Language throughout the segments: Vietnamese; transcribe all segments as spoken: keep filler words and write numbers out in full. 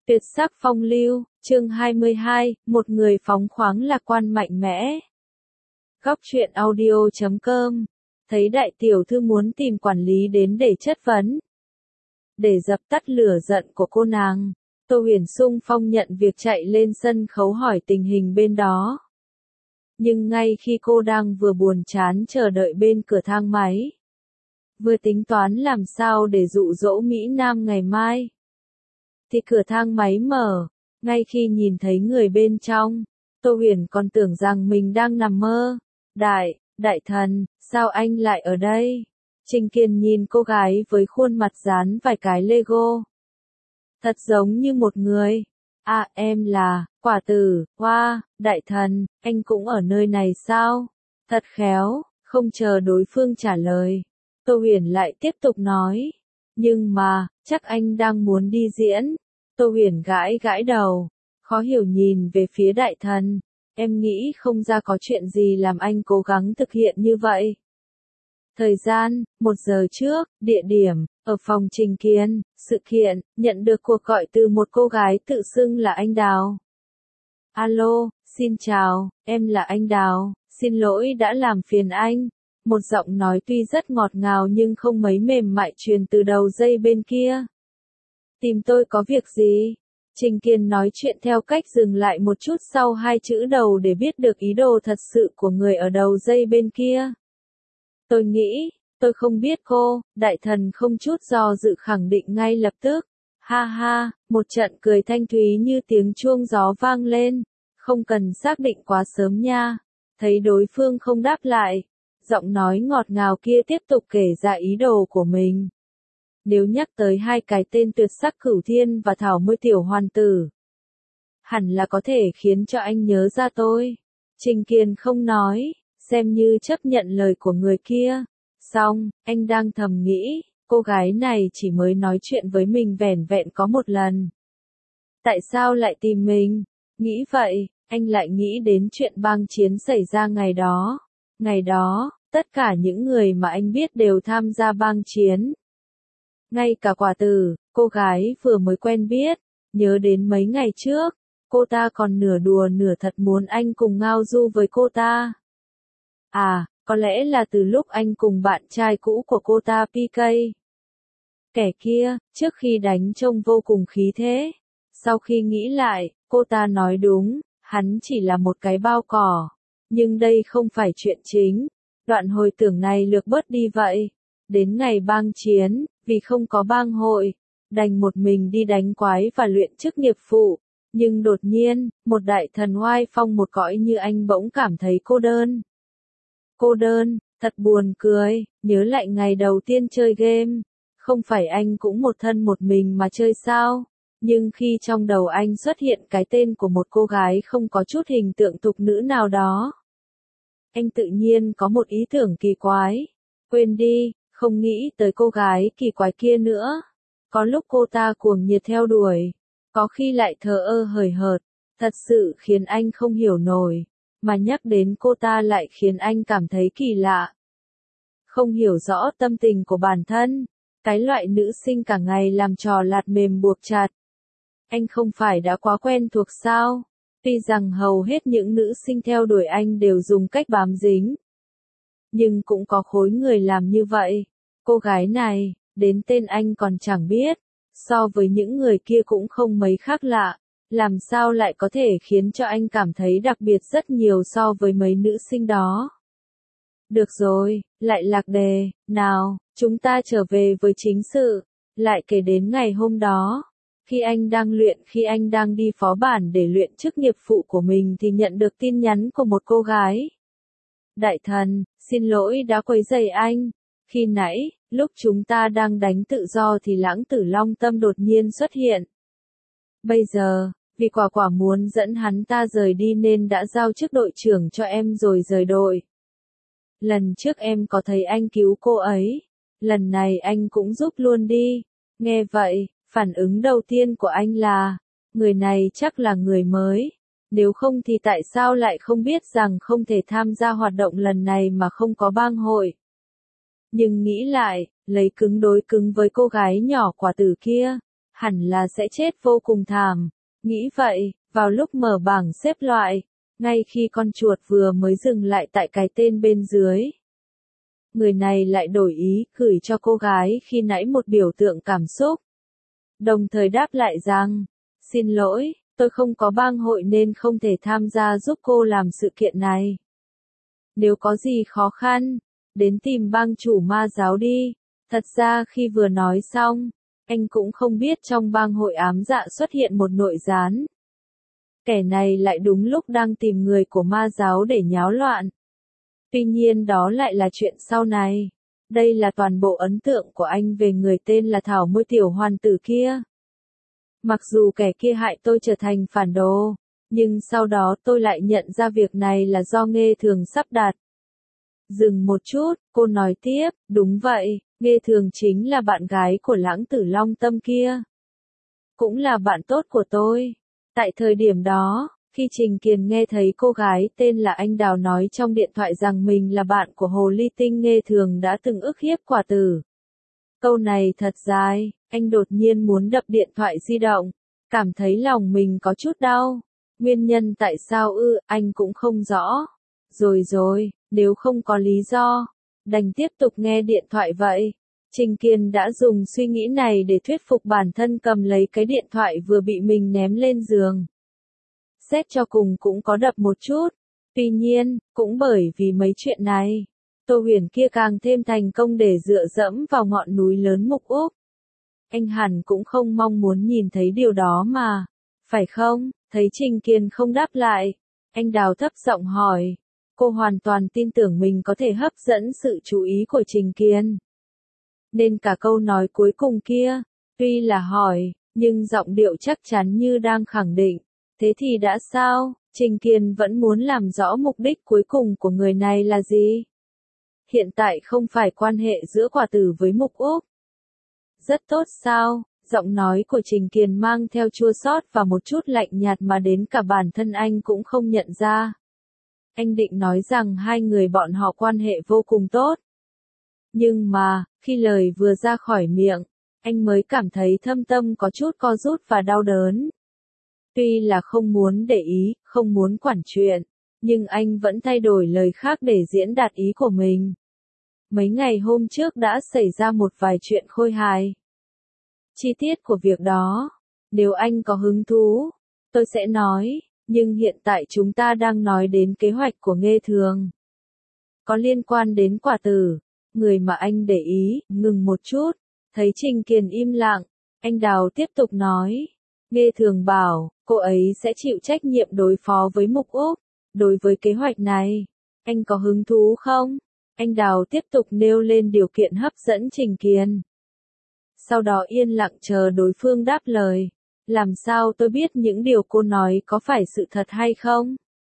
Tuyệt sắc phong lưu, chương hai mươi hai, một người phóng khoáng lạc quan mạnh mẽ. Góc truyện audio chấm com, thấy đại tiểu thư muốn tìm quản lý đến để chất vấn. Để dập tắt lửa giận của cô nàng, Tô Huyền xung phong nhận việc chạy lên sân khấu hỏi tình hình bên đó. Nhưng ngay khi cô đang vừa buồn chán chờ đợi bên cửa thang máy, vừa tính toán làm sao để dụ dỗ Mỹ Nam ngày mai, thì cửa thang máy mở. Ngay khi nhìn thấy người bên trong, Tô Huyền còn tưởng rằng mình đang nằm mơ. Đại, đại thần, sao anh lại ở đây? Trình Kiên nhìn cô gái với khuôn mặt dán vài cái Lego. Thật giống như một người. À, em là, Quả Tử. Wow, đại thần, anh cũng ở nơi này sao? Thật khéo. Không chờ đối phương trả lời, Tô Huyền lại tiếp tục nói. Nhưng mà, chắc anh đang muốn đi diễn. Tô Huyền gãi gãi đầu, khó hiểu nhìn về phía đại thần. Em nghĩ không ra có chuyện gì làm anh cố gắng thực hiện như vậy. Thời gian, một giờ trước, địa điểm, ở phòng Trình Kiên, sự kiện, nhận được cuộc gọi từ một cô gái tự xưng là anh Đào. Alo, xin chào, em là anh Đào, xin lỗi đã làm phiền anh. Một giọng nói tuy rất ngọt ngào nhưng không mấy mềm mại truyền từ đầu dây bên kia. Tìm tôi có việc gì? Trình Kiên nói chuyện theo cách dừng lại một chút sau hai chữ đầu để biết được ý đồ thật sự của người ở đầu dây bên kia. Tôi nghĩ, tôi không biết cô, đại thần không chút do dự khẳng định ngay lập tức. Ha ha, một trận cười thanh thúy như tiếng chuông gió vang lên, không cần xác định quá sớm nha. Thấy đối phương không đáp lại, giọng nói ngọt ngào kia tiếp tục kể ra ý đồ của mình. Nếu nhắc tới hai cái tên tuyệt sắc Cửu Thiên và Thảo Môi Tiểu Hoàn Tử, hẳn là có thể khiến cho anh nhớ ra tôi. Trình Kiên không nói, xem như chấp nhận lời của người kia. Xong, anh đang thầm nghĩ, cô gái này chỉ mới nói chuyện với mình vẻn vẹn có một lần. Tại sao lại tìm mình? Nghĩ vậy, anh lại nghĩ đến chuyện bang chiến xảy ra ngày đó. Ngày đó, tất cả những người mà anh biết đều tham gia bang chiến. Ngay cả Quả Tử, cô gái vừa mới quen biết, nhớ đến mấy ngày trước, cô ta còn nửa đùa nửa thật muốn anh cùng ngao du với cô ta. À, có lẽ là từ lúc anh cùng bạn trai cũ của cô ta pê ca. Kẻ kia, trước khi đánh trông vô cùng khí thế. Sau khi nghĩ lại, cô ta nói đúng, hắn chỉ là một cái bao cỏ. Nhưng đây không phải chuyện chính. Đoạn hồi tưởng này lược bớt đi vậy. Đến ngày bang chiến, vì không có bang hội, đành một mình đi đánh quái và luyện chức nghiệp phụ. Nhưng đột nhiên, một đại thần oai phong một cõi như anh bỗng cảm thấy cô đơn. Cô đơn, thật buồn cười, nhớ lại ngày đầu tiên chơi game. Không phải anh cũng một thân một mình mà chơi sao? Nhưng khi trong đầu anh xuất hiện cái tên của một cô gái không có chút hình tượng tục nữ nào đó, anh tự nhiên có một ý tưởng kỳ quái. Quên đi, không nghĩ tới cô gái kỳ quái kia nữa. Có lúc cô ta cuồng nhiệt theo đuổi, có khi lại thờ ơ hời hợt, thật sự khiến anh không hiểu nổi, mà nhắc đến cô ta lại khiến anh cảm thấy kỳ lạ. Không hiểu rõ tâm tình của bản thân, cái loại nữ sinh cả ngày làm trò lạt mềm buộc chặt. Anh không phải đã quá quen thuộc sao? Tuy rằng hầu hết những nữ sinh theo đuổi anh đều dùng cách bám dính, nhưng cũng có khối người làm như vậy. Cô gái này, đến tên anh còn chẳng biết, so với những người kia cũng không mấy khác lạ, làm sao lại có thể khiến cho anh cảm thấy đặc biệt rất nhiều so với mấy nữ sinh đó. Được rồi, lại lạc đề, nào, chúng ta trở về với chính sự, lại kể đến ngày hôm đó. Khi anh đang luyện, khi anh đang đi phó bản để luyện chức nghiệp phụ của mình thì nhận được tin nhắn của một cô gái. Đại thần, xin lỗi đã quấy rầy anh. Khi nãy, lúc chúng ta đang đánh tự do thì Lãng Tử Long Tâm đột nhiên xuất hiện. Bây giờ, vì Quả Quả muốn dẫn hắn ta rời đi nên đã giao chức đội trưởng cho em rồi rời đội. Lần trước em có thấy anh cứu cô ấy, lần này anh cũng giúp luôn đi. Nghe vậy, phản ứng đầu tiên của anh là, người này chắc là người mới. Nếu không thì tại sao lại không biết rằng không thể tham gia hoạt động lần này mà không có bang hội. Nhưng nghĩ lại, lấy cứng đối cứng với cô gái nhỏ Quả Tử kia, hẳn là sẽ chết vô cùng thảm. Nghĩ vậy, vào lúc mở bảng xếp loại, ngay khi con chuột vừa mới dừng lại tại cái tên bên dưới, người này lại đổi ý, gửi cho cô gái khi nãy một biểu tượng cảm xúc. Đồng thời đáp lại rằng, xin lỗi, tôi không có bang hội nên không thể tham gia giúp cô làm sự kiện này. Nếu có gì khó khăn, đến tìm bang chủ ma giáo đi. Thật ra khi vừa nói xong, anh cũng không biết trong bang hội ám dạ xuất hiện một nội gián. Kẻ này lại đúng lúc đang tìm người của ma giáo để nháo loạn. Tuy nhiên đó lại là chuyện sau này. Đây là toàn bộ ấn tượng của anh về người tên là Thảo Môi tiểu hoàn tử kia. Mặc dù kẻ kia hại tôi trở thành phản đồ, nhưng sau đó tôi lại nhận ra việc này là do Nghê Thường sắp đặt. Dừng một chút, cô nói tiếp, đúng vậy, Nghê Thường chính là bạn gái của lãng tử Long Tâm kia. Cũng là bạn tốt của tôi. Tại thời điểm đó, khi Trình Kiền nghe thấy cô gái tên là Anh Đào nói trong điện thoại rằng mình là bạn của Hồ Ly Tinh Nghê Thường đã từng ức hiếp Quả Tử. Câu này thật dài, anh đột nhiên muốn đập điện thoại di động, cảm thấy lòng mình có chút đau. Nguyên nhân tại sao ư, anh cũng không rõ. Rồi rồi, nếu không có lý do, đành tiếp tục nghe điện thoại vậy. Trình Kiền đã dùng suy nghĩ này để thuyết phục bản thân cầm lấy cái điện thoại vừa bị mình ném lên giường. Xét cho cùng cũng có đập một chút. Tuy nhiên, cũng bởi vì mấy chuyện này, Tô Huyền kia càng thêm thành công để dựa dẫm vào ngọn núi lớn Mục Úc. Anh hẳn cũng không mong muốn nhìn thấy điều đó mà. Phải không? Thấy Trình Kiền không đáp lại, anh Đào thấp giọng hỏi. Cô hoàn toàn tin tưởng mình có thể hấp dẫn sự chú ý của Trình Kiền. Nên cả câu nói cuối cùng kia, tuy là hỏi, nhưng giọng điệu chắc chắn như đang khẳng định. Thế thì đã sao? Trình Kiền vẫn muốn làm rõ mục đích cuối cùng của người này là gì? Hiện tại không phải quan hệ giữa Quả Tử với Mục Úc. Rất tốt sao? Giọng nói của Trình Kiền mang theo chua xót và một chút lạnh nhạt mà đến cả bản thân anh cũng không nhận ra. Anh định nói rằng hai người bọn họ quan hệ vô cùng tốt. Nhưng mà, khi lời vừa ra khỏi miệng, anh mới cảm thấy thâm tâm có chút co rút và đau đớn. Tuy là không muốn để ý, không muốn quản chuyện, nhưng anh vẫn thay đổi lời khác để diễn đạt ý của mình. Mấy ngày hôm trước đã xảy ra một vài chuyện khôi hài. Chi tiết của việc đó, nếu anh có hứng thú, tôi sẽ nói, nhưng hiện tại chúng ta đang nói đến kế hoạch của Nghê Thường. Có liên quan đến Quả Tử, người mà anh để ý, ngừng một chút, thấy Trình Kiền im lặng, anh Đào tiếp tục nói. Nghê Thường bảo, cô ấy sẽ chịu trách nhiệm đối phó với Mục Úc. Đối với kế hoạch này, anh có hứng thú không? Anh Đào tiếp tục nêu lên điều kiện hấp dẫn Trình Kiền. Sau đó yên lặng chờ đối phương đáp lời. Làm sao tôi biết những điều cô nói có phải sự thật hay không?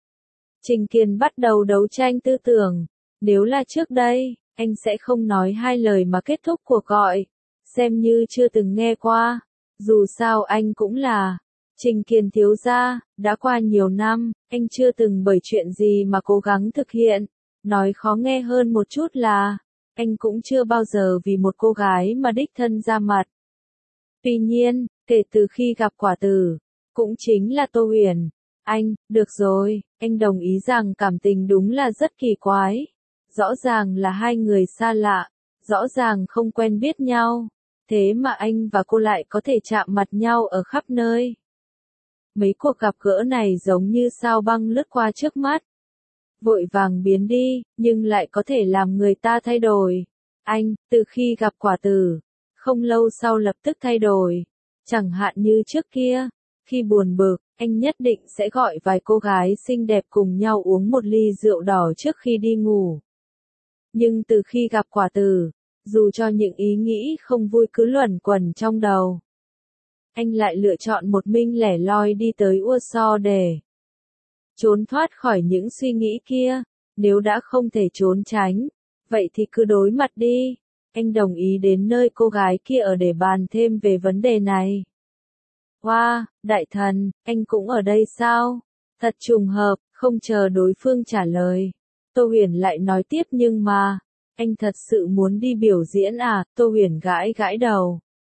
Trình Kiền bắt đầu đấu tranh tư tưởng. Nếu là trước đây, anh sẽ không nói hai lời mà kết thúc cuộc gọi. Xem như chưa từng nghe qua. Dù sao anh cũng là Trình Kiền thiếu gia, đã qua nhiều năm, anh chưa từng bởi chuyện gì mà cố gắng thực hiện. Nói khó nghe hơn một chút là, anh cũng chưa bao giờ vì một cô gái mà đích thân ra mặt. Tuy nhiên, kể từ khi gặp Quả Tử, cũng chính là Tô Huyền, anh, được rồi, anh đồng ý rằng cảm tình đúng là rất kỳ quái. Rõ ràng là hai người xa lạ, rõ ràng không quen biết nhau. Thế mà anh và cô lại có thể chạm mặt nhau ở khắp nơi. Mấy cuộc gặp gỡ này giống như sao băng lướt qua trước mắt. Vội vàng biến đi, nhưng lại có thể làm người ta thay đổi. Anh, từ khi gặp Quả Tử, không lâu sau lập tức thay đổi. Chẳng hạn như trước kia, khi buồn bực, anh nhất định sẽ gọi vài cô gái xinh đẹp cùng nhau uống một ly rượu đỏ trước khi đi ngủ. Nhưng từ khi gặp Quả Tử, dù cho những ý nghĩ không vui cứ luẩn quẩn trong đầu, anh lại lựa chọn một mình lẻ loi đi tới Warsaw để trốn thoát khỏi những suy nghĩ kia. Nếu đã không thể trốn tránh, vậy thì cứ đối mặt đi. Anh đồng ý đến nơi cô gái kia ở để bàn thêm về vấn đề này. Wow, đại thần, anh cũng ở đây sao? Thật trùng hợp, không chờ đối phương trả lời. Tô Huyền lại nói tiếp nhưng mà, anh thật sự muốn đi biểu diễn à? Tô Huyền gãi gãi đầu.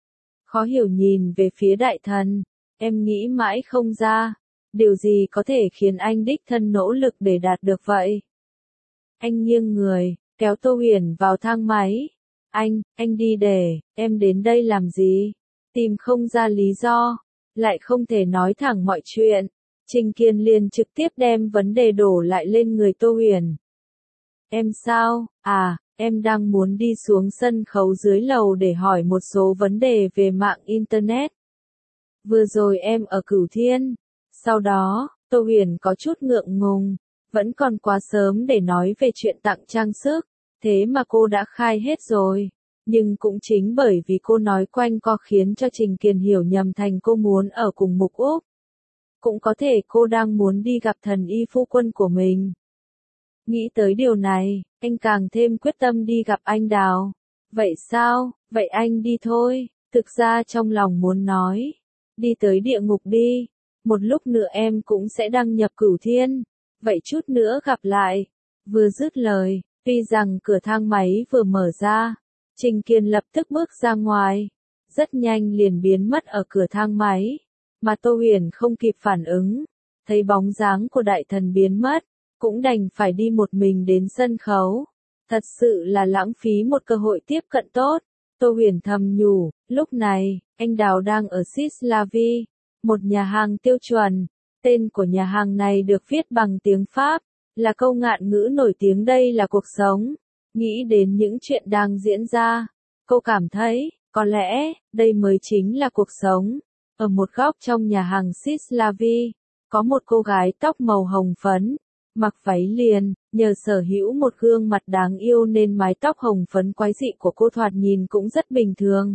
khó hiểu nhìn về phía đại thần, em nghĩ mãi không ra, điều gì có thể khiến anh đích thân nỗ lực để đạt được vậy? Anh nghiêng người, kéo Tô Huyền vào thang máy. Anh, anh đi để, em đến đây làm gì? Tìm không ra lý do, lại không thể nói thẳng mọi chuyện. Trình Kiên liền trực tiếp đem vấn đề đổ lại lên người Tô Huyền. Em sao? À, em đang muốn đi xuống sân khấu dưới lầu để hỏi một số vấn đề về mạng Internet. Vừa rồi em ở Cửu Thiên. Sau đó, Tô Huyền có chút ngượng ngùng, vẫn còn quá sớm để nói về chuyện tặng trang sức, thế mà cô đã khai hết rồi. Nhưng cũng chính bởi vì cô nói quanh co khiến cho Trình Kiền hiểu nhầm thành cô muốn ở cùng Mục Úc. Cũng có thể cô đang muốn đi gặp thần y phu quân của mình. Nghĩ tới điều này, anh càng thêm quyết tâm đi gặp anh Đào. Vậy sao, vậy anh đi thôi, thực ra trong lòng muốn nói. Đi tới địa ngục đi, một lúc nữa em cũng sẽ đăng nhập Cửu Thiên. Vậy chút nữa gặp lại. Vừa dứt lời, tuy rằng cửa thang máy vừa mở ra, Trình Kiên lập tức bước ra ngoài. Rất nhanh liền biến mất ở cửa thang máy. Mà Tô Huyền không kịp phản ứng, thấy bóng dáng của đại thần biến mất, cũng đành phải đi một mình đến sân khấu. Thật sự là lãng phí một cơ hội tiếp cận tốt. Tô Huyền thầm nhủ, lúc này, anh Đào đang ở Sislavi, một nhà hàng tiêu chuẩn. Tên của nhà hàng này được viết bằng tiếng Pháp, là câu ngạn ngữ nổi tiếng đây là cuộc sống. Nghĩ đến những chuyện đang diễn ra, cô cảm thấy, có lẽ, đây mới chính là cuộc sống. Ở một góc trong nhà hàng Sislavi, có một cô gái tóc màu hồng phấn, mặc váy liền, nhờ sở hữu một gương mặt đáng yêu nên mái tóc hồng phấn quái dị của cô thoạt nhìn cũng rất bình thường.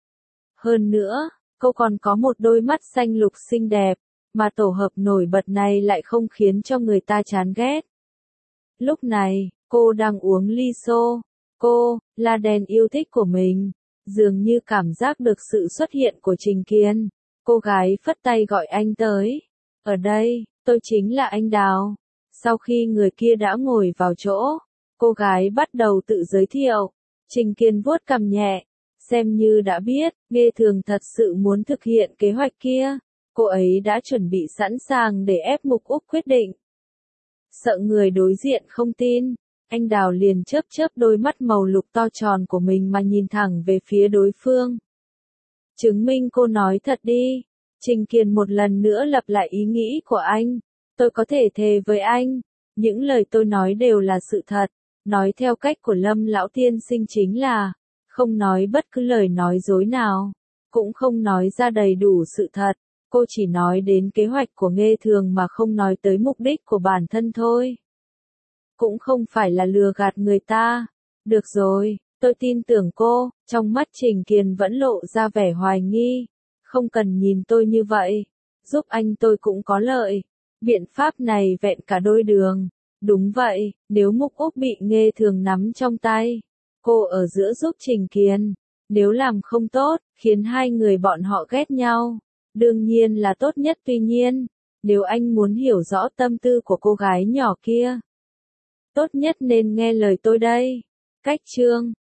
Hơn nữa, cô còn có một đôi mắt xanh lục xinh đẹp, mà tổ hợp nổi bật này lại không khiến cho người ta chán ghét. Lúc này, cô đang uống ly xô. Cô, là đèn yêu thích của mình, dường như cảm giác được sự xuất hiện của Trình Kiên. Cô gái phất tay gọi anh tới. Ở đây, tôi chính là anh Đào. Sau khi người kia đã ngồi vào chỗ, cô gái bắt đầu tự giới thiệu. Trình Kiên vuốt cằm nhẹ, xem như đã biết, Nghê Thường thật sự muốn thực hiện kế hoạch kia. Cô ấy đã chuẩn bị sẵn sàng để ép Mục Úc quyết định. Sợ người đối diện không tin, anh Đào liền chớp chớp đôi mắt màu lục to tròn của mình mà nhìn thẳng về phía đối phương. Chứng minh cô nói thật đi. Trình Kiên một lần nữa lặp lại ý nghĩ của anh. Tôi có thể thề với anh, những lời tôi nói đều là sự thật. Nói theo cách của Lâm Lão Tiên Sinh chính là, không nói bất cứ lời nói dối nào, cũng không nói ra đầy đủ sự thật. Cô chỉ nói đến kế hoạch của Nghê Thường mà không nói tới mục đích của bản thân thôi. Cũng không phải là lừa gạt người ta. Được rồi, tôi tin tưởng cô. Trong mắt Trình Kiên vẫn lộ ra vẻ hoài nghi. Không cần nhìn tôi như vậy. Giúp anh tôi cũng có lợi. Biện pháp này vẹn cả đôi đường. Đúng vậy, nếu Mục Úc bị Nghê Thường nắm trong tay, cô ở giữa giúp Trình Kiên. Nếu làm không tốt, khiến hai người bọn họ ghét nhau, đương nhiên là tốt nhất. Tuy nhiên, nếu anh muốn hiểu rõ tâm tư của cô gái nhỏ kia, tốt nhất nên nghe lời tôi đây. Cách chương